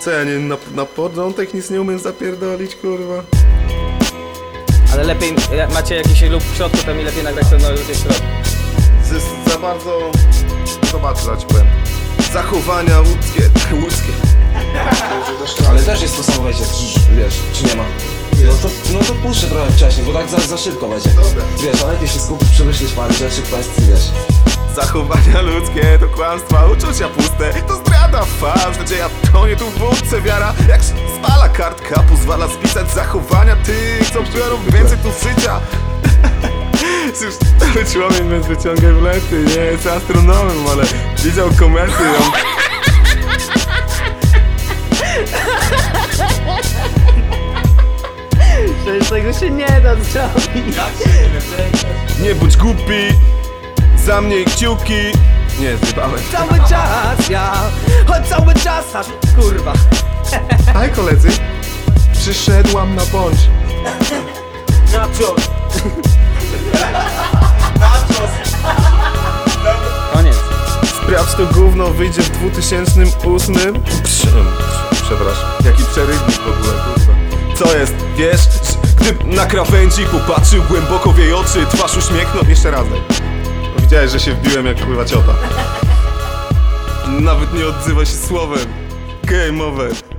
Co ja nie, na początek nic nie umiem zapierdolić, kurwa? Ale lepiej, macie jakiś lub w środku, to mi lepiej nagrać to na ludzie w środku. Jest za bardzo... Zobaczę, dać powiem. Zachowania łódzkie. Ale też jest to samo wejście, wiesz, czy nie ma? No to puszczę trochę wcześniej, bo tak za szybko będzie. Dobra. Wiesz, ale lepiej się skupić, przemyśleć parę rzeczy, kwestii, wiesz. Zachowania ludzkie to kłamstwa, uczucia puste, to zdrada, fałsz, nadzieja tonie tu w wódce, wiara jak spala kartka, pozwala spisać zachowania tych, co biorą więcej tu życia. Cóż, ten człowiek bez wyciągaj w lety, nie jest astronomem, ale widział komety. Przecież tego się nie da zrobić. Nie bądź głupi, za mnie kciuki. Nie, zjebałem. Cały czas ja, choć cały czas aż kurwa. Hej koledzy, przyszedłam na bądź. Koniec. Sprawdź to gówno, wyjdzie w 2008. Przepraszam, jaki przerywnik w ogóle, kurwa. Co jest, wiesz, gdy na krawędzi popatrzył głęboko w jej oczy, twarz uśmiechnął. Jeszcze raz daj. Widziałeś, że się wbiłem jak kurwa ciota. Nawet nie odzywa się słowem. Game over.